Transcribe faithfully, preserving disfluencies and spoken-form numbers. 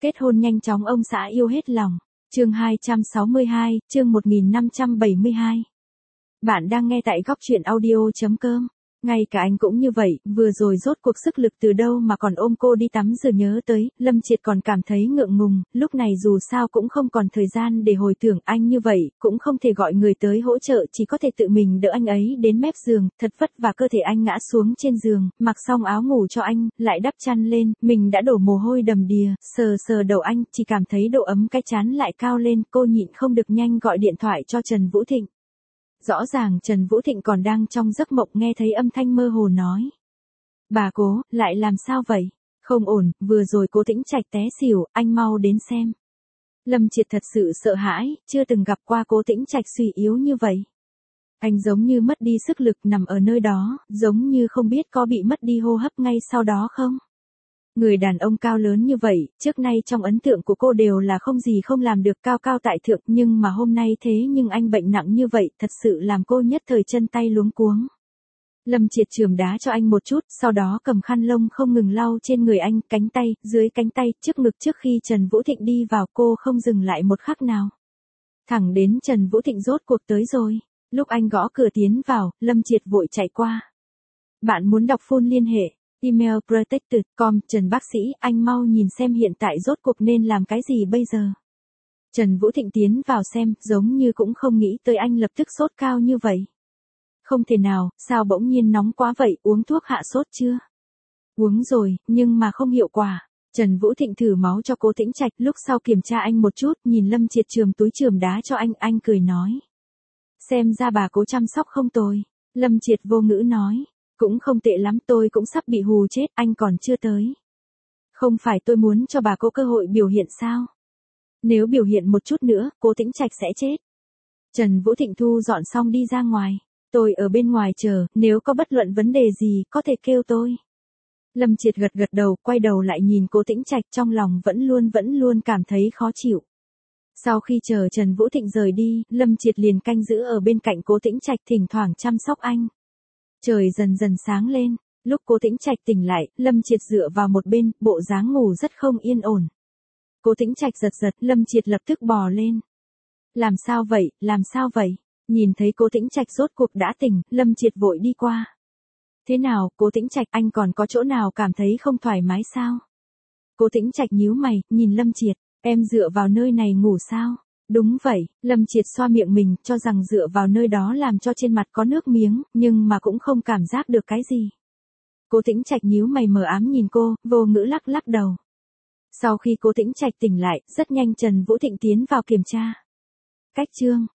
Kết hôn nhanh chóng ông xã yêu hết lòng. Chương hai trăm sáu mươi hai, chương một nghìn năm trăm bảy mươi hai. Bạn đang nghe tại góc truyện audio chấm com. Ngay cả anh cũng như vậy, vừa rồi rốt cuộc sức lực từ đâu mà còn ôm cô đi tắm giờ nhớ tới, Lâm Triệt còn cảm thấy ngượng ngùng, lúc này dù sao cũng không còn thời gian để hồi tưởng anh như vậy, cũng không thể gọi người tới hỗ trợ, chỉ có thể tự mình đỡ anh ấy đến mép giường, thật vất vả cơ thể anh ngã xuống trên giường, mặc xong áo ngủ cho anh, lại đắp chăn lên, mình đã đổ mồ hôi đầm đìa, sờ sờ đầu anh, chỉ cảm thấy độ ấm cái trán lại cao lên, cô nhịn không được nhanh gọi điện thoại cho Trần Vũ Thịnh. Rõ ràng Trần Vũ Thịnh còn đang trong giấc mộng nghe thấy âm thanh mơ hồ nói. Bà Cố, lại làm sao vậy? Không ổn, vừa rồi Cố Tĩnh Trạch té xỉu, anh mau đến xem. Lâm Triệt thật sự sợ hãi, chưa từng gặp qua Cố Tĩnh Trạch suy yếu như vậy. Anh giống như mất đi sức lực nằm ở nơi đó, giống như không biết có bị mất đi hô hấp ngay sau đó không? Người đàn ông cao lớn như vậy, trước nay trong ấn tượng của cô đều là không gì không làm được cao cao tại thượng, nhưng mà hôm nay thế nhưng anh bệnh nặng như vậy, thật sự làm cô nhất thời chân tay luống cuống. Lâm Triệt chườm đá cho anh một chút, sau đó cầm khăn lông không ngừng lau trên người anh, cánh tay, dưới cánh tay, trước ngực trước khi Trần Vũ Thịnh đi vào cô không dừng lại một khắc nào. Thẳng đến Trần Vũ Thịnh rốt cuộc tới rồi, lúc anh gõ cửa tiến vào, Lâm Triệt vội chạy qua. Bạn muốn đọc full liên hệ. Email protected chấm com, Trần bác sĩ, anh mau nhìn xem hiện tại rốt cuộc nên làm cái gì bây giờ. Trần Vũ Thịnh tiến vào xem, giống như cũng không nghĩ tới anh lập tức sốt cao như vậy. Không thể nào, sao bỗng nhiên nóng quá vậy, uống thuốc hạ sốt chưa? Uống rồi, nhưng mà không hiệu quả. Trần Vũ Thịnh thử máu cho Cố Tĩnh Trạch, lúc sau kiểm tra anh một chút, nhìn Lâm Triệt chườm túi chườm đá cho anh, anh cười nói. Xem ra bà Cố chăm sóc không tồi. Lâm Triệt vô ngữ nói. Cũng không tệ lắm, tôi cũng sắp bị hù chết, anh còn chưa tới. Không phải tôi muốn cho bà Cố cơ hội biểu hiện sao? Nếu biểu hiện một chút nữa, Cố Tĩnh Trạch sẽ chết. Trần Vũ Thịnh thu dọn xong đi ra ngoài. Tôi ở bên ngoài chờ, nếu có bất luận vấn đề gì, có thể kêu tôi. Lâm Triệt gật gật đầu, quay đầu lại nhìn Cố Tĩnh Trạch, trong lòng vẫn luôn vẫn luôn cảm thấy khó chịu. Sau khi chờ Trần Vũ Thịnh rời đi, Lâm Triệt liền canh giữ ở bên cạnh Cố Tĩnh Trạch, thỉnh thoảng chăm sóc anh. Trời dần dần sáng lên, lúc Cố Tĩnh Trạch tỉnh lại, Lâm Triệt dựa vào một bên, bộ dáng ngủ rất không yên ổn. Cố Tĩnh Trạch giật giật, Lâm Triệt lập tức bò lên. Làm sao vậy, làm sao vậy? Nhìn thấy Cố Tĩnh Trạch rốt cuộc đã tỉnh, Lâm Triệt vội đi qua. Thế nào, Cố Tĩnh Trạch, anh còn có chỗ nào cảm thấy không thoải mái sao? Cố Tĩnh Trạch nhíu mày, nhìn Lâm Triệt, em dựa vào nơi này ngủ sao? Đúng vậy, Lâm Triệt xoa miệng mình, cho rằng dựa vào nơi đó làm cho trên mặt có nước miếng, nhưng mà cũng không cảm giác được cái gì. Cố Tĩnh Trạch nhíu mày mờ ám nhìn cô, vô ngữ lắc lắc đầu. Sau khi Cố Tĩnh Trạch tỉnh lại, rất nhanh Trần Vũ Thịnh tiến vào kiểm tra. Cách chương